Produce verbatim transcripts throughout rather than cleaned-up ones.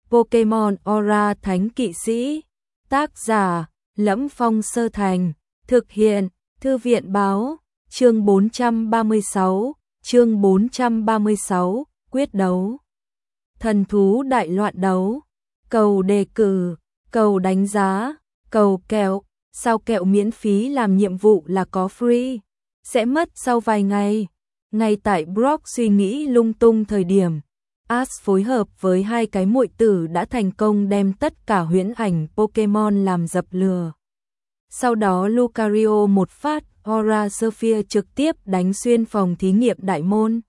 Pokemon Aura Thánh Kỵ Sĩ. Tác giả: Lẫm Phong Sơ Thành. Thực hiện: Thư viện báo. Chương bốn trăm ba mươi sáu. Chương bốn trăm ba mươi sáu. Quyết đấu. Thần thú đại loạn đấu. Cầu đề cử, cầu đánh giá, cầu kẹo. Sao kẹo miễn phí làm nhiệm vụ là có free. Sẽ mất sau vài ngày. Ngay tại Brock suy nghĩ lung tung thời điểm, Ash phối hợp với hai cái muội tử đã thành công đem tất cả huyễn ảnh Pokemon làm dập lửa. Sau đó Lucario một phát Aura Sphere trực tiếp đánh xuyên phòng thí nghiệm đại môn.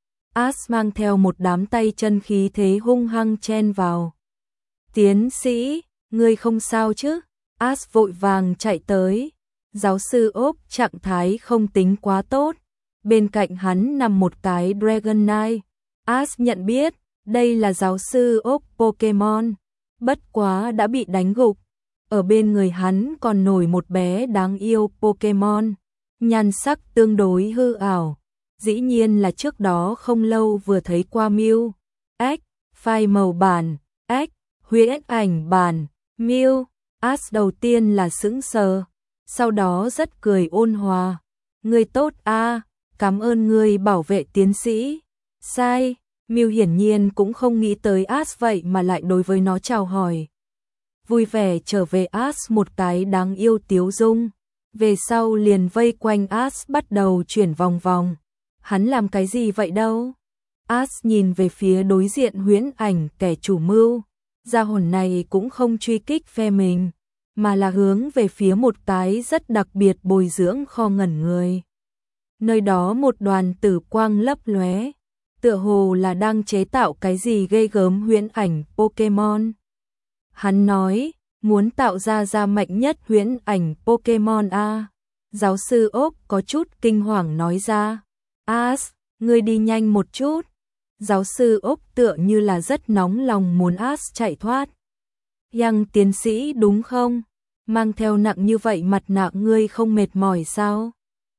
Ash mang theo một đám tay chân khí thế hung hăng chen vào. Tiến sĩ, ngươi không sao chứ? Ash vội vàng chạy tới. Giáo sư Oak trạng thái không tính quá tốt. Bên cạnh hắn nằm một cái Dragonite. Ash nhận biết, đây là giáo sư Oak Pokemon. Bất quá đã bị đánh gục. Ở bên người hắn còn nổi một bé đáng yêu Pokemon. Nhan sắc tương đối hư ảo. Dĩ nhiên là trước đó không lâu vừa thấy qua Mew. X, phai màu bản. X, huyễn ảnh bản. Mew. Ash đầu tiên là sững sờ. Sau đó rất cười ôn hòa. Ngươi tốt a, à, cảm ơn ngươi bảo vệ tiến sĩ. Sai, Mew hiển nhiên cũng không nghĩ tới Ash vậy mà lại đối với nó chào hỏi. Vui vẻ trở về Ash một cái đáng yêu tiếu dung. Về sau liền vây quanh Ash bắt đầu chuyển vòng vòng. Hắn làm cái gì vậy đâu? Ash nhìn về phía đối diện huyễn ảnh kẻ chủ mưu. Gia hồn này cũng không truy kích phe mình, mà là hướng về phía một cái rất đặc biệt bồi dưỡng kho ngẩn người. Nơi đó một đoàn tử quang lấp lóe, tựa hồ là đang chế tạo cái gì ghê gớm huyễn ảnh Pokemon. Hắn nói, muốn tạo ra ra mạnh nhất huyễn ảnh Pokemon a. Giáo sư Oak có chút kinh hoàng nói ra. Ash, ngươi đi nhanh một chút. Giáo sư Oak tựa như là rất nóng lòng muốn Ash chạy thoát. Yang tiến sĩ đúng không? Mang theo nặng như vậy mặt nạ ngươi không mệt mỏi sao?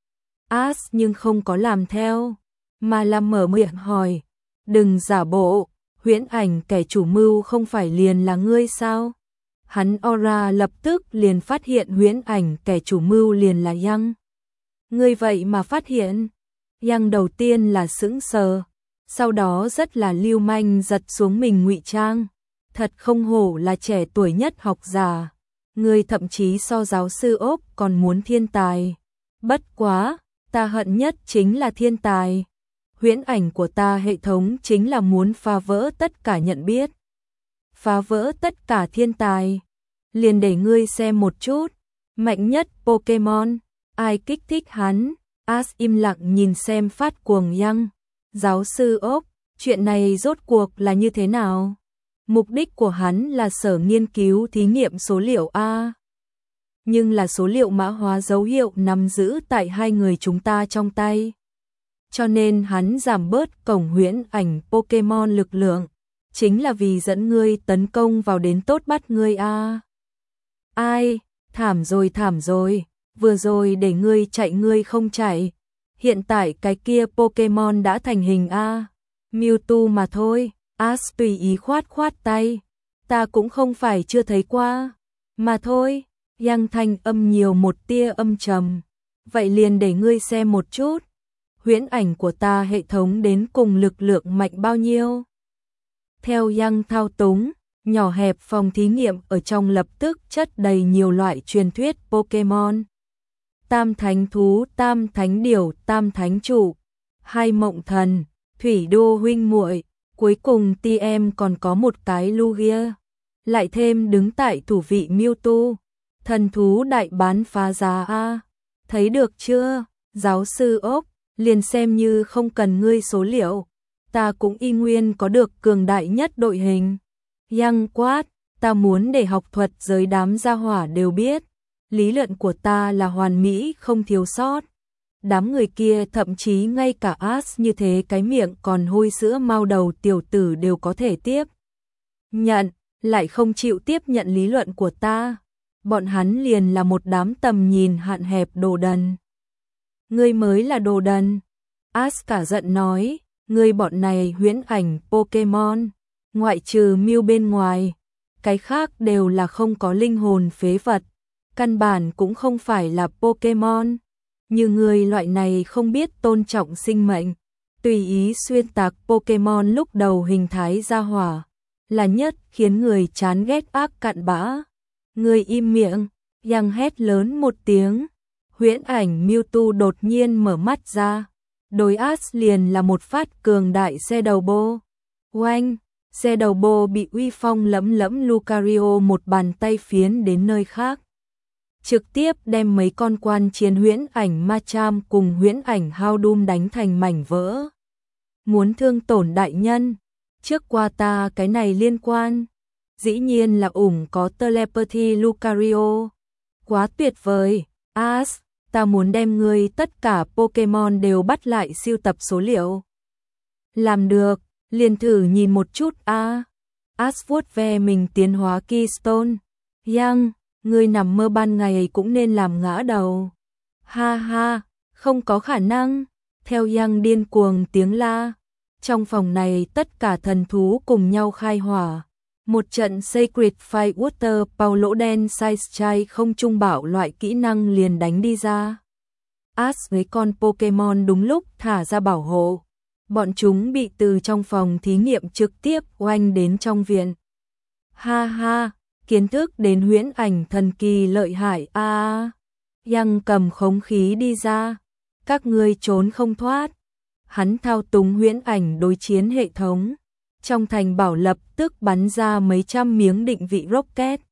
Ash nhưng không có làm theo, mà là mở miệng hỏi. Đừng giả bộ, huyễn ảnh kẻ chủ mưu không phải liền là ngươi sao? Hắn Aura lập tức liền phát hiện huyễn ảnh kẻ chủ mưu liền là Yang. Ngươi vậy mà phát hiện? Yang đầu tiên là sững sờ, sau đó rất là lưu manh giật xuống mình ngụy trang. Thật không hổ là trẻ tuổi nhất học giả. Ngươi thậm chí so giáo sư Oak còn muốn thiên tài. Bất quá, ta hận nhất chính là thiên tài. Huyễn ảnh của ta hệ thống chính là muốn phá vỡ tất cả nhận biết. Phá vỡ tất cả thiên tài. Liền để ngươi xem một chút. Mạnh nhất Pokemon. Ai kích thích hắn? Ash im lặng nhìn xem phát cuồng Yang. Giáo sư Oak, chuyện này rốt cuộc là như thế nào? Mục đích của hắn là sở nghiên cứu thí nghiệm số liệu A. Nhưng là số liệu mã hóa dấu hiệu nắm giữ tại hai người chúng ta trong tay. Cho nên hắn giảm bớt cổng huyễn ảnh Pokemon lực lượng. Chính là vì dẫn ngươi tấn công vào đến tốt bắt ngươi A. Ai, thảm rồi thảm rồi, vừa rồi để ngươi chạy ngươi không chạy. Hiện tại cái kia Pokemon đã thành hình A. Mewtwo mà thôi. Ash tùy ý khoát khoát tay. Ta cũng không phải chưa thấy qua. Mà thôi, Yang thanh âm nhiều một tia âm trầm. Vậy liền để ngươi xem một chút. Huyễn ảnh của ta hệ thống đến cùng lực lượng mạnh bao nhiêu. Theo Yang thao túng, nhỏ hẹp phòng thí nghiệm ở trong lập tức chất đầy nhiều loại truyền thuyết Pokemon. Tam thánh thú, tam thánh điểu, tam thánh trụ, hai mộng thần, thủy đô huynh muội. Cuối cùng tê em còn có một cái Lugia. Lại thêm đứng tại thủ vị Mewtwo. Thần thú đại bán phá giá a. Thấy được chưa? Giáo sư Oak, liền xem như không cần ngươi số liệu. Ta cũng y nguyên có được cường đại nhất đội hình. Yang quát, ta muốn để học thuật giới đám gia hỏa đều biết. Lý luận của ta là hoàn mỹ không thiếu sót. Đám người kia thậm chí ngay cả Ash như thế cái miệng còn hôi sữa mau đầu tiểu tử đều có thể tiếp nhận, lại không chịu tiếp nhận lý luận của ta. Bọn hắn liền là một đám tầm nhìn hạn hẹp đồ đần. Ngươi mới là đồ đần. Ash cả giận nói, ngươi bọn này huyễn ảnh Pokemon, ngoại trừ Mew bên ngoài, cái khác đều là không có linh hồn phế vật, căn bản cũng không phải là Pokemon. Như người loại này không biết tôn trọng sinh mệnh, tùy ý xuyên tạc Pokemon lúc đầu hình thái ra hỏa, là nhất khiến người chán ghét ác cặn bã. Người im miệng, Yang hét lớn một tiếng. Huyễn ảnh Mewtwo đột nhiên mở mắt ra, đối Ash liền là một phát cường đại xe đầu bô. Oanh, xe đầu bô bị uy phong lẫm lẫm Lucario một bàn tay phiến đến nơi khác, trực tiếp đem mấy con quan chiến huyễn ảnh Machamp cùng huyễn ảnh Houndoom đánh thành mảnh vỡ. Muốn thương tổn đại nhân, trước qua ta cái này liên quan, dĩ nhiên là ủng có telepathy Lucario. Quá tuyệt vời, Ash, ta muốn đem ngươi tất cả Pokemon đều bắt lại siêu tập số liệu. Làm được, liền thử nhìn một chút a. À. Ash vuốt ve mình tiến hóa Keystone. Yang, ngươi nằm mơ ban ngày cũng nên làm ngã đầu. Ha ha, không có khả năng. Theo Yang điên cuồng tiếng la, trong phòng này tất cả thần thú cùng nhau khai hỏa. Một trận Sacred Firewater bao lỗ đen size chai không trung bảo loại kỹ năng liền đánh đi ra. Ash với con Pokemon đúng lúc thả ra bảo hộ. Bọn chúng bị từ trong phòng thí nghiệm trực tiếp oanh đến trong viện. Ha ha, kiến thức đến huyễn ảnh thần kỳ lợi hại a. À, Yang cầm khống khí đi ra. Các ngươi trốn không thoát. Hắn thao túng huyễn ảnh đối chiến hệ thống. Trong thành bảo lập tức bắn ra mấy trăm miếng định vị rocket,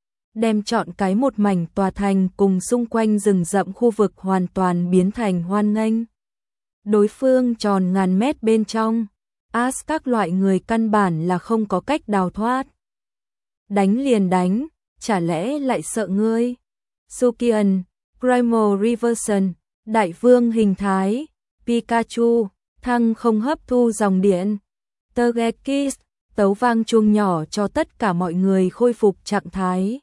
đem chọn cái một mảnh tòa thành cùng xung quanh rừng rậm khu vực hoàn toàn biến thành hoan nghênh. Đối phương tròn ngàn mét bên trong, Ash các loại người căn bản là không có cách đào thoát. Đánh liền đánh, chả lẽ lại sợ ngươi? Sukian, Primal Reversion, Đại Vương hình thái, Pikachu, thăng không hấp thu dòng điện. Togekiss, tấu vang chuông nhỏ cho tất cả mọi người khôi phục trạng thái.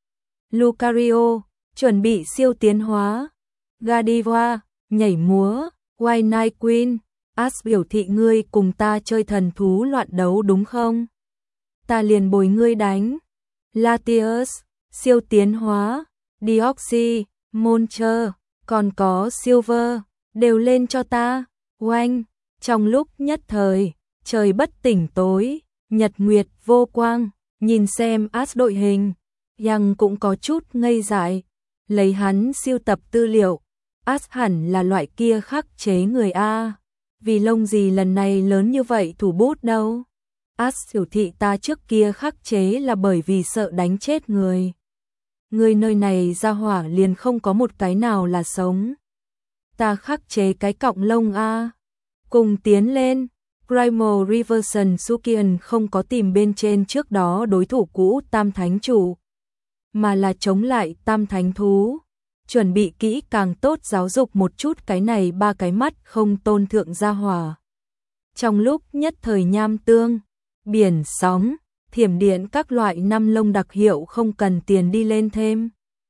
Lucario, chuẩn bị siêu tiến hóa. Gardevoir, nhảy múa. White Night Queen, Ash biểu thị ngươi cùng ta chơi thần thú loạn đấu đúng không? Ta liền bồi ngươi đánh. Latios, siêu tiến hóa. Deoxys, Moltres, còn có Silver, đều lên cho ta. Oanh, trong lúc nhất thời, trời bất tỉnh tối, nhật nguyệt vô quang, nhìn xem Ash đội hình, Yang cũng có chút ngây dại, lấy hắn siêu tập tư liệu, Ash hẳn là loại kia khắc chế người a, vì lông gì lần này lớn như vậy thủ bút đâu. Ash hiểu thị ta trước kia khắc chế là bởi vì sợ đánh chết người. Người nơi này ra hỏa liền không có một cái nào là sống. Ta khắc chế cái cọng lông a. Cùng tiến lên. Primal Reversion Sukian không có tìm bên trên trước đó đối thủ cũ Tam Thánh Chủ, mà là chống lại Tam Thánh Thú, chuẩn bị kỹ càng tốt giáo dục một chút cái này ba cái mắt không tôn thượng gia hỏa. Trong lúc nhất thời nham tương, biển sóng, thiểm điện các loại năm lông đặc hiệu không cần tiền đi lên thêm.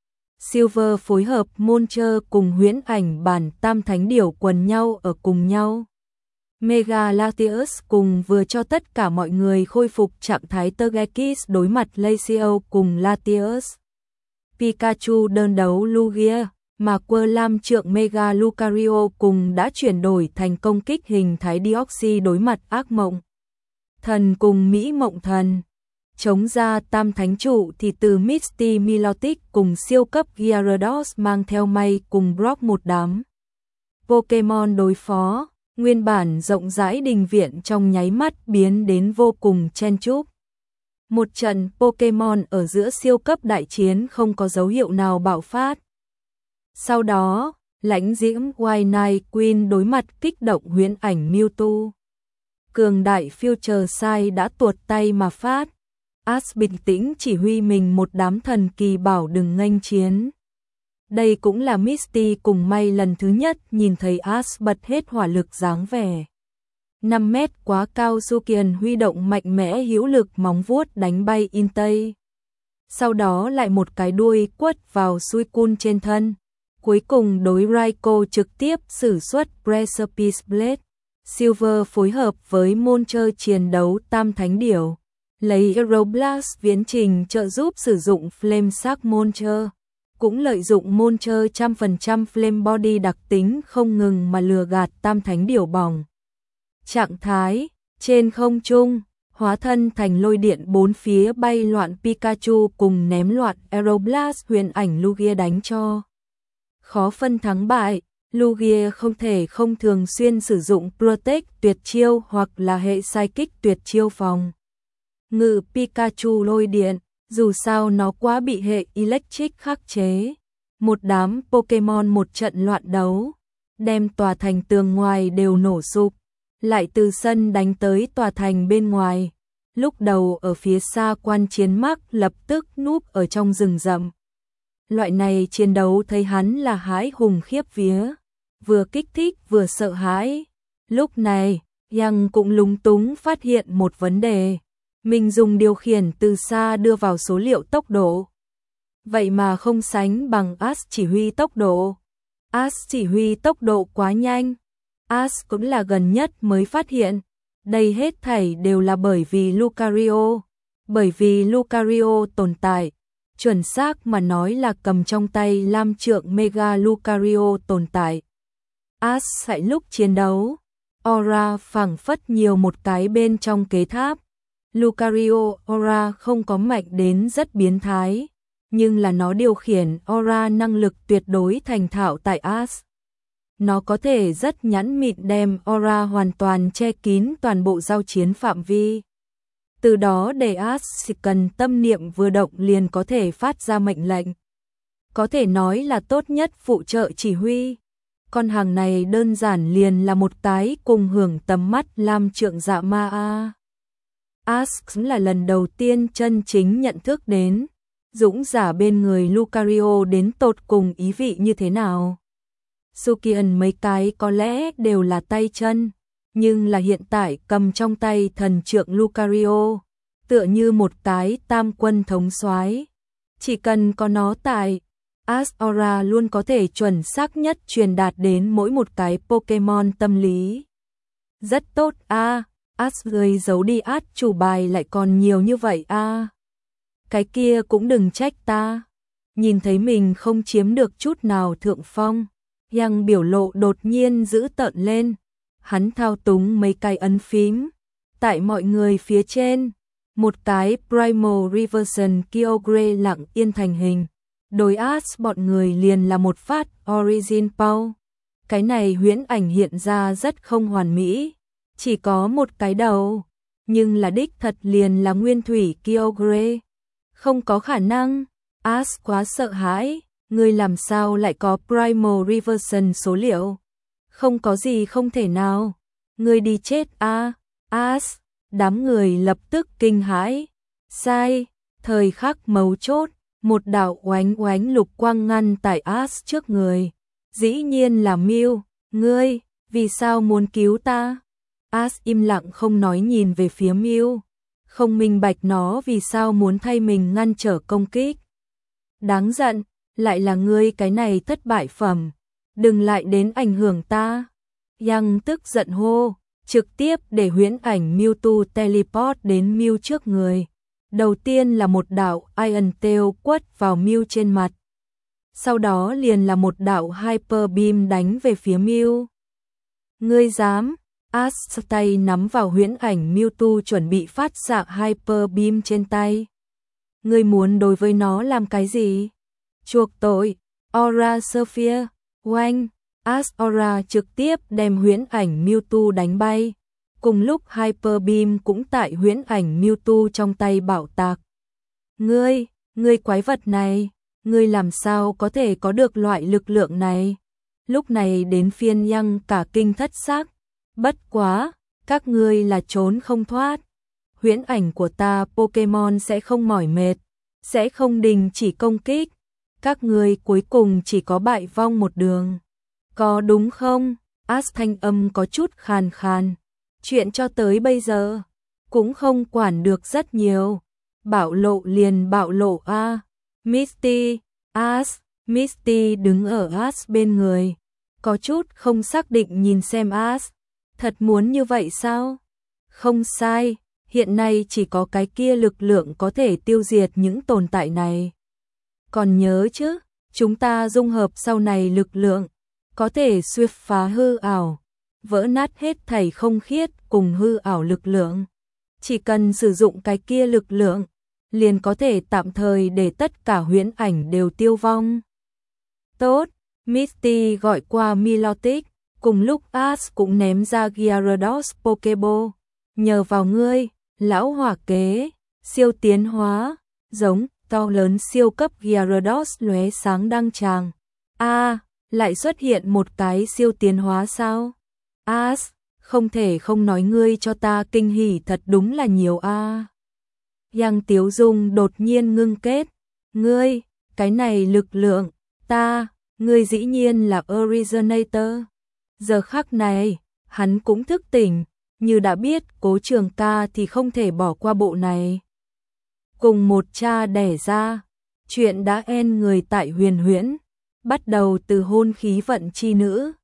Silver phối hợp Moltres cùng huyễn ảnh bản Tam Thánh Điểu quần nhau ở cùng nhau. Mega Latios cùng vừa cho tất cả mọi người khôi phục trạng thái Togekiss đối mặt Lacio cùng Latios. Pikachu đơn đấu Lugia, mà Quơ Lam trượng Mega Lucario cùng đã chuyển đổi thành công kích hình thái Deoxys đối mặt ác mộng thần cùng Mỹ Mộng Thần. Chống ra Tam Thánh Trụ thì từ Misty Milotic cùng siêu cấp Gyarados mang theo May cùng Brock một đám Pokemon đối phó. Nguyên bản rộng rãi đình viện trong nháy mắt biến đến vô cùng chen chúc. Một trận Pokemon ở giữa siêu cấp đại chiến không có dấu hiệu nào bạo phát. Sau đó, lãnh diễm White Night Queen đối mặt kích động huyễn ảnh Mewtwo. Cường đại Future Sight đã tuột tay mà phát. Ash bình tĩnh chỉ huy mình một đám thần kỳ bảo đừng nghênh chiến. Đây cũng là Misty cùng May lần thứ nhất nhìn thấy Ash bật hết hỏa lực dáng vẻ. năm mét quá cao Sukian huy động mạnh mẽ hữu lực móng vuốt đánh bay Intei. Sau đó lại một cái đuôi quất vào Suicune trên thân. Cuối cùng đối Raikou trực tiếp sử xuất Precipice Blade. Silver phối hợp với Moltres chiến đấu Tam Thánh Điểu. lấy Aeroblast viễn trình trợ giúp sử dụng Flame Shark Monster, cũng lợi dụng Monster trăm phần trăm Flame Body đặc tính không ngừng mà lừa gạt tam thánh điểu bỏng. Trạng thái, trên không trung, hóa thân thành lôi điện bốn phía bay loạn Pikachu cùng ném loạn Aeroblast huyền ảnh Lugia đánh cho. Khó phân thắng bại, Lugia không thể không thường xuyên sử dụng Protect tuyệt chiêu hoặc là hệ Psychic tuyệt chiêu phòng ngự Pikachu lôi điện, dù sao nó quá bị hệ Electric khắc chế. Một đám Pokemon một trận loạn đấu, đem tòa thành tường ngoài đều nổ sụp, lại từ sân đánh tới tòa thành bên ngoài. Lúc đầu ở phía xa quan chiến Mark lập tức núp ở trong rừng rậm. Loại này chiến đấu thấy hắn là hãi hùng khiếp vía, vừa kích thích vừa sợ hãi. Lúc này, Yang cũng lúng túng phát hiện một vấn đề. Mình dùng điều khiển từ xa đưa vào số liệu tốc độ. Vậy mà không sánh bằng Ash chỉ huy tốc độ. Ash chỉ huy tốc độ quá nhanh. Ash cũng là gần nhất mới phát hiện. Đây hết thảy đều là bởi vì Lucario. Bởi vì Lucario tồn tại. Chuẩn xác mà nói là cầm trong tay lam trượng Mega Lucario tồn tại. Ash tại lúc chiến đấu, aura phảng phất nhiều một cái bên trong kế tháp. Lucario aura không có mạnh đến rất biến thái, nhưng là nó điều khiển aura năng lực tuyệt đối thành thạo tại Ash. Nó có thể rất nhẵn mịn đem aura hoàn toàn che kín toàn bộ giao chiến phạm vi. Từ đó để Ash chỉ cần tâm niệm vừa động liền có thể phát ra mệnh lệnh. Có thể nói là tốt nhất phụ trợ chỉ huy. Con hàng này đơn giản liền là một cái cùng hưởng tầm mắt lam trượng dạ ma a. Ash là lần đầu tiên chân chính nhận thức đến dũng giả bên người Lucario đến tột cùng ý vị như thế nào. Sukian mấy cái có lẽ đều là tay chân, nhưng là hiện tại cầm trong tay thần trượng Lucario, tựa như một cái tam quân thống soái. Chỉ cần có nó tại, Ash Aura luôn có thể chuẩn xác nhất truyền đạt đến mỗi một cái Pokemon tâm lý. Rất tốt a. À. Ash người giấu đi Ash chủ bài lại còn nhiều như vậy a. À. Cái kia cũng đừng trách ta. Nhìn thấy mình không chiếm được chút nào thượng phong, Yang biểu lộ đột nhiên dữ tợn lên. Hắn thao túng mấy cái ấn phím. Tại mọi người phía trên, một cái Primal Reversion Kyogre lặng yên thành hình. Đối Ash bọn người liền là một phát Origin Power. Cái này huyễn ảnh hiện ra rất không hoàn mỹ. Chỉ có một cái đầu, nhưng là đích thật liền là nguyên thủy Kyogre. Không có khả năng, Ash quá sợ hãi, người làm sao lại có Primal Reversion số liệu? Không có gì không thể nào, người đi chết a, à? Ash, đám người lập tức kinh hãi. Sai, thời khắc mấu chốt, một đạo oánh oánh lục quang ngăn tại Ash trước người. Dĩ nhiên là Mew, ngươi, vì sao muốn cứu ta? Ash im lặng không nói nhìn về phía Mew, không minh bạch nó vì sao muốn thay mình ngăn trở công kích. Đáng giận, lại là ngươi cái này thất bại phẩm, đừng lại đến ảnh hưởng ta. Yang tức giận hô, trực tiếp để huyễn ảnh Mewtwo teleport đến Mew trước người. Đầu tiên là một đạo Iron Tail quất vào Mew trên mặt. Sau đó liền là một đạo Hyper Beam đánh về phía Mew. Ngươi dám? Ash tay nắm vào huyễn ảnh Mewtwo chuẩn bị phát xạ Hyper Beam trên tay. Ngươi muốn đối với nó làm cái gì? Chuộc tội. Aura Sphere. Oanh. Ash Aura trực tiếp đem huyễn ảnh Mewtwo đánh bay. Cùng lúc Hyper Beam cũng tại huyễn ảnh Mewtwo trong tay bạo tạc. Ngươi, ngươi quái vật này, ngươi làm sao có thể có được loại lực lượng này? Lúc này đến phiên Yang cả kinh thất xác. Bất quá, các ngươi là trốn không thoát. Huyễn ảnh của ta Pokemon sẽ không mỏi mệt, sẽ không đình chỉ công kích. Các ngươi cuối cùng chỉ có bại vong một đường. Có đúng không? Ash thanh âm có chút khàn khàn. Chuyện cho tới bây giờ, cũng không quản được rất nhiều. Bạo lộ liền bạo lộ a. À. Misty, Ash, Misty đứng ở Ash bên người. Có chút không xác định nhìn xem Ash. Thật muốn như vậy sao? Không sai, hiện nay chỉ có cái kia lực lượng có thể tiêu diệt những tồn tại này. Còn nhớ chứ, chúng ta dung hợp sau này lực lượng, có thể xuyên phá hư ảo, vỡ nát hết thảy không khiết cùng hư ảo lực lượng. Chỉ cần sử dụng cái kia lực lượng, liền có thể tạm thời để tất cả huyễn ảnh đều tiêu vong. Tốt, Misty gọi qua Milotic, cùng lúc Ash cũng ném ra Gyarados Pokeball. Nhờ vào ngươi, lão hỏa kế, siêu tiến hóa, giống, to lớn siêu cấp Gyarados lóe sáng đăng tràng. A, lại xuất hiện một cái siêu tiến hóa sao? Ash, không thể không nói ngươi cho ta kinh hỉ thật đúng là nhiều a. À. Giang Tiếu Dung đột nhiên ngưng kết, ngươi, cái này lực lượng, ta, ngươi dĩ nhiên là Originator. Giờ khắc này, hắn cũng thức tỉnh, như đã biết Cố Trường Ca thì không thể bỏ qua bộ này. Cùng một cha đẻ ra, chuyện đã en người tại Huyền Huyễn, bắt đầu từ hôn khí vận chi nữ,